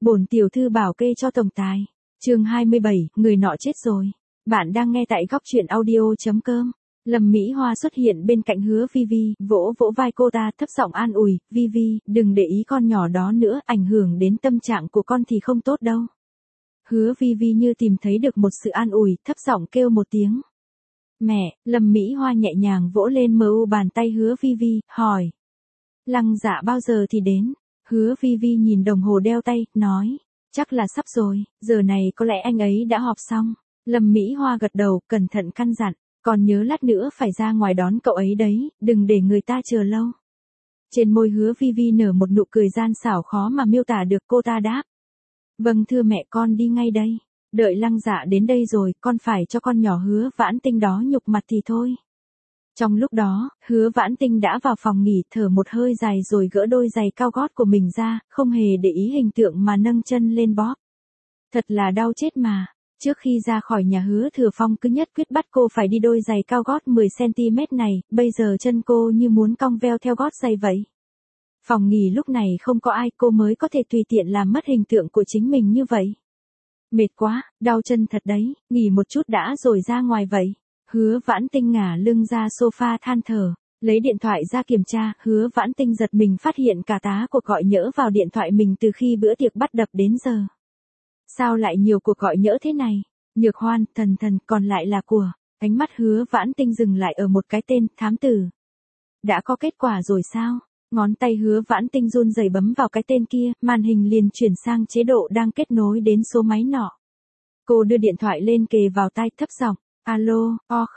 Bổn tiểu thư bảo kê cho tổng tài. Chương 27, người nọ chết rồi. Bạn đang nghe tại góc truyện audio.com. Lâm Mỹ Hoa xuất hiện bên cạnh Hứa Vi Vi, vỗ vỗ vai cô ta, thấp giọng an ủi, Vi Vi, đừng để ý con nhỏ đó nữa, ảnh hưởng đến tâm trạng của con thì không tốt đâu. Hứa Vi Vi như tìm thấy được một sự an ủi, thấp giọng kêu một tiếng. Mẹ. Lâm Mỹ Hoa nhẹ nhàng vỗ lên bàn tay Hứa Vi Vi, hỏi. Lăng Dạ bao giờ thì đến? Hứa Vi Vi nhìn đồng hồ đeo tay, nói. Chắc là sắp rồi, giờ này có lẽ anh ấy đã họp xong. Lâm Mỹ Hoa gật đầu, cẩn thận căn dặn. Còn nhớ lát nữa phải ra ngoài đón cậu ấy đấy, đừng để người ta chờ lâu. Trên môi Hứa Vi Vi nở một nụ cười gian xảo khó mà miêu tả được, cô ta đáp. Vâng thưa mẹ, con đi ngay đây. Đợi Lăng Dạ đến đây rồi, con phải cho con nhỏ Hứa Vãn Tinh đó nhục mặt thì thôi. Trong lúc đó, Hứa Vãn Tinh đã vào phòng nghỉ, thở một hơi dài rồi gỡ đôi giày cao gót của mình ra, không hề để ý hình tượng mà nâng chân lên bóp. Thật là đau chết mà. Trước khi ra khỏi nhà Hứa Thừa Phong cứ nhất quyết bắt cô phải đi đôi giày cao gót 10cm này, bây giờ chân cô như muốn cong veo theo gót giày vậy. Phòng nghỉ lúc này không có ai, cô mới có thể tùy tiện làm mất hình tượng của chính mình như vậy. Mệt quá, đau chân thật đấy, nghỉ một chút đã rồi ra ngoài vậy. Hứa Vãn Tinh ngả lưng ra sofa than thở, lấy điện thoại ra kiểm tra, Hứa Vãn Tinh giật mình phát hiện cả tá cuộc gọi nhỡ vào điện thoại mình từ khi bữa tiệc bắt đập đến giờ. Sao lại nhiều cuộc gọi nhỡ thế này? Nhược Hoan, Thần Thần, còn lại là của. Ánh mắt Hứa Vãn Tinh dừng lại ở một cái tên, Thám Tử. Đã có kết quả rồi sao? Ngón tay Hứa Vãn Tinh run rẩy bấm vào cái tên kia, màn hình liền chuyển sang chế độ đang kết nối đến số máy nọ. Cô đưa điện thoại lên kề vào tai, thấp giọng. Alo,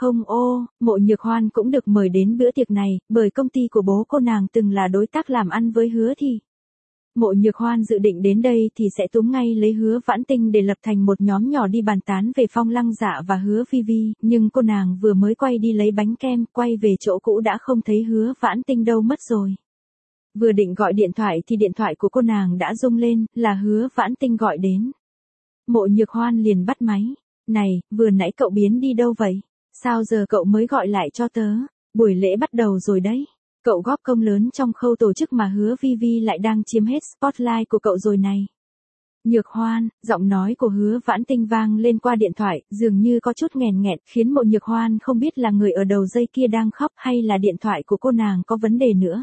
Mộ Nhược Hoan cũng được mời đến bữa tiệc này, bởi công ty của bố cô nàng từng là đối tác làm ăn với Hứa thì. Mộ Nhược Hoan dự định đến đây thì sẽ túm ngay lấy Hứa Vãn Tinh để lập thành một nhóm nhỏ đi bàn tán về Phong Lăng Dạ và Hứa Vi Vi, nhưng cô nàng vừa mới quay đi lấy bánh kem, quay về chỗ cũ đã không thấy Hứa Vãn Tinh đâu mất rồi. Vừa định gọi điện thoại thì điện thoại của cô nàng đã rung lên, là Hứa Vãn Tinh gọi đến. Mộ Nhược Hoan liền bắt máy. Này, vừa nãy cậu biến đi đâu vậy? Sao giờ cậu mới gọi lại cho tớ? Buổi lễ bắt đầu rồi đấy. Cậu góp công lớn trong khâu tổ chức mà Hứa Vi Vi lại đang chiếm hết spotlight của cậu rồi này. Nhược Hoan, giọng nói của Hứa Vãn Tinh vang lên qua điện thoại, dường như có chút nghẹn nghẹn, khiến Mộ Nhược Hoan không biết là người ở đầu dây kia đang khóc hay là điện thoại của cô nàng có vấn đề nữa.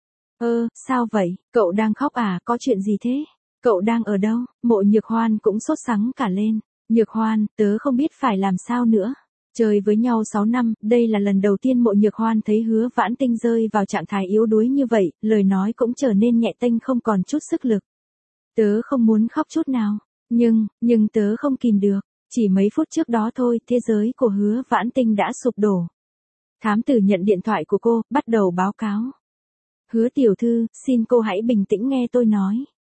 Sao vậy? Cậu đang khóc à? Có chuyện gì thế? Cậu đang ở đâu? Mộ Nhược Hoan cũng sốt sắng cả lên. Nhược Hoan, tớ không biết phải làm sao nữa. Chơi với nhau 6 năm, đây là lần đầu tiên Mộ Nhược Hoan thấy Hứa Vãn Tinh rơi vào trạng thái yếu đuối như vậy, lời nói cũng trở nên nhẹ tênh không còn chút sức lực. Tớ không muốn khóc chút nào, nhưng tớ không kìm được. Chỉ mấy phút trước đó thôi, thế giới của Hứa Vãn Tinh đã sụp đổ. Thám tử nhận điện thoại của cô, bắt đầu báo cáo. Hứa tiểu thư, xin cô hãy bình tĩnh nghe tôi nói.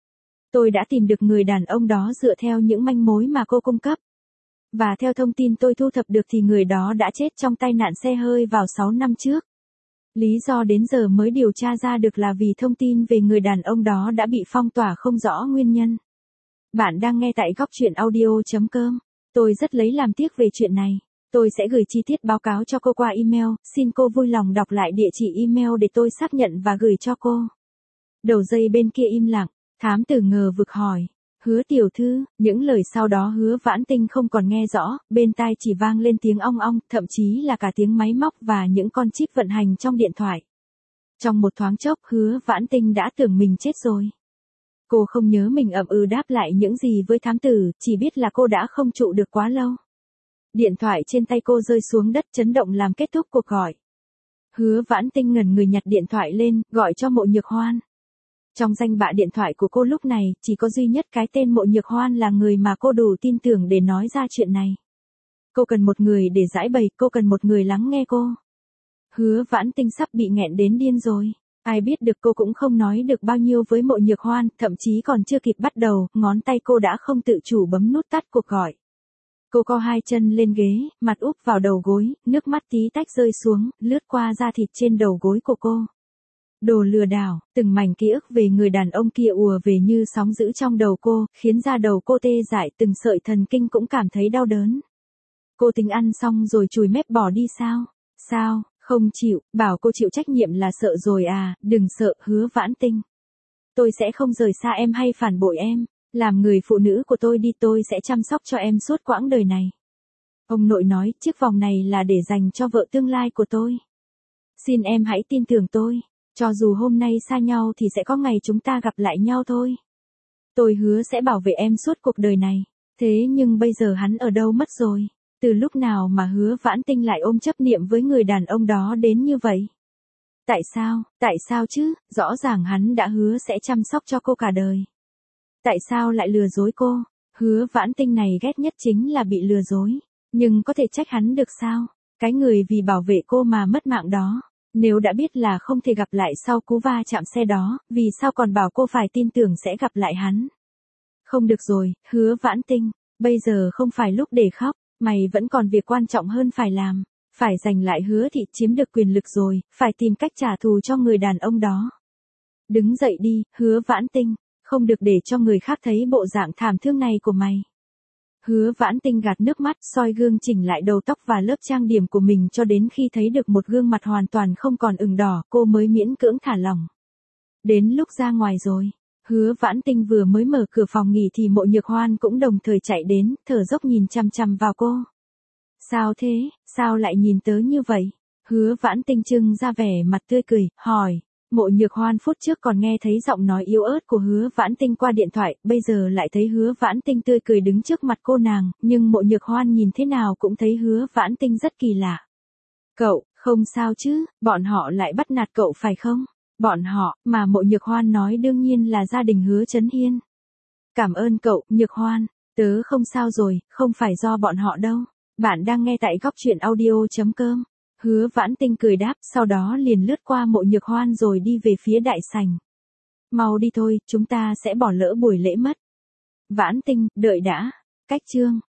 Tôi đã tìm được người đàn ông đó dựa theo những manh mối mà cô cung cấp. Và theo thông tin tôi thu thập được thì người đó đã chết trong tai nạn xe hơi vào 6 năm trước. Lý do đến giờ mới điều tra ra được là vì thông tin về người đàn ông đó đã bị phong tỏa không rõ nguyên nhân. Bạn đang nghe tại góc truyện audio.com. Tôi rất lấy làm tiếc về chuyện này. Tôi sẽ gửi chi tiết báo cáo cho cô qua email, xin cô vui lòng đọc lại địa chỉ email để tôi xác nhận và gửi cho cô. Đầu dây bên kia im lặng, thám tử ngờ vực hỏi. Hứa tiểu thư, những lời sau đó Hứa Vãn Tinh không còn nghe rõ, bên tai chỉ vang lên tiếng ong ong, thậm chí là cả tiếng máy móc và những con chip vận hành trong điện thoại. Trong một thoáng chốc Hứa Vãn Tinh đã tưởng mình chết rồi. Cô không nhớ mình đáp lại những gì với thám tử, chỉ biết là cô đã không trụ được quá lâu. Điện thoại trên tay cô rơi xuống đất chấn động làm kết thúc cuộc gọi. Hứa Vãn Tinh ngẩn người nhặt điện thoại lên, gọi cho Mộ Nhược Hoan. Trong danh bạ điện thoại của cô lúc này, chỉ có duy nhất cái tên Mộ Nhược Hoan là người mà cô đủ tin tưởng để nói ra chuyện này. Cô cần một người để giải bày, cô cần một người lắng nghe cô. Hứa Vãn Tinh sắp bị nghẹn đến điên rồi. Ai biết được cô cũng không nói được bao nhiêu với Mộ Nhược Hoan, thậm chí còn chưa kịp bắt đầu, ngón tay cô đã không tự chủ bấm nút tắt cuộc gọi. Cô co hai chân lên ghế, mặt úp vào đầu gối, nước mắt tí tách rơi xuống, lướt qua da thịt trên đầu gối của cô. Đồ lừa đảo, từng mảnh ký ức về người đàn ông kia ùa về như sóng dữ trong đầu cô, khiến da đầu cô tê dại, từng sợi thần kinh cũng cảm thấy đau đớn. Cô tính ăn xong rồi chùi mép bỏ đi sao? Sao, không chịu, bảo cô chịu trách nhiệm là sợ rồi à, đừng sợ, Hứa Vãn Tinh. Tôi sẽ không rời xa em hay phản bội em. Làm người phụ nữ của tôi đi, tôi sẽ chăm sóc cho em suốt quãng đời này. Ông nội nói, chiếc vòng này là để dành cho vợ tương lai của tôi. Xin em hãy tin tưởng tôi, cho dù hôm nay xa nhau thì sẽ có ngày chúng ta gặp lại nhau thôi. Tôi hứa sẽ bảo vệ em suốt cuộc đời này. Thế nhưng bây giờ hắn ở đâu mất rồi? Từ lúc nào mà Hứa Vãn Tinh lại ôm chấp niệm với người đàn ông đó đến như vậy? Tại sao chứ, rõ ràng hắn đã hứa sẽ chăm sóc cho cô cả đời. Tại sao lại lừa dối cô? Hứa Vãn Tinh này ghét nhất chính là bị lừa dối. Nhưng có thể trách hắn được sao? Cái người vì bảo vệ cô mà mất mạng đó. Nếu đã biết là không thể gặp lại sau cú va chạm xe đó, vì sao còn bảo cô phải tin tưởng sẽ gặp lại hắn? Không được rồi, Hứa Vãn Tinh, bây giờ không phải lúc để khóc, mày vẫn còn việc quan trọng hơn phải làm. Phải giành lại Hứa Thị, chiếm được quyền lực rồi, phải tìm cách trả thù cho người đàn ông đó. Đứng dậy đi, Hứa Vãn Tinh, không được để cho người khác thấy bộ dạng thảm thương này của mày. Hứa Vãn Tinh gạt nước mắt, soi gương chỉnh lại đầu tóc và lớp trang điểm của mình cho đến khi thấy được một gương mặt hoàn toàn không còn ửng đỏ, cô mới miễn cưỡng thả lỏng. Đến lúc ra ngoài rồi, Hứa Vãn Tinh vừa mới mở cửa phòng nghỉ thì Mộ Nhược Hoan cũng đồng thời chạy đến, thở dốc nhìn chằm chằm vào cô. Sao thế, sao lại nhìn tớ như vậy? Hứa Vãn Tinh trưng ra vẻ mặt tươi cười, hỏi. Mộ Nhược Hoan phút trước còn nghe thấy giọng nói yếu ớt của Hứa Vãn Tinh qua điện thoại, bây giờ lại thấy Hứa Vãn Tinh tươi cười đứng trước mặt cô nàng, nhưng Mộ Nhược Hoan nhìn thế nào cũng thấy Hứa Vãn Tinh rất kỳ lạ. Cậu, không sao chứ, bọn họ lại bắt nạt cậu phải không? Bọn họ, mà Mộ Nhược Hoan nói đương nhiên là gia đình Hứa Chấn Hiên. Cảm ơn cậu, Nhược Hoan, tớ không sao rồi, không phải do bọn họ đâu. Bạn đang nghe tại góc truyện audio.com. Hứa Vãn Tinh cười đáp, sau đó liền lướt qua Mộ Nhược Hoan rồi đi về phía đại sảnh. Mau đi thôi, chúng ta sẽ bỏ lỡ buổi lễ mất. Vãn Tinh, đợi đã. Cách chương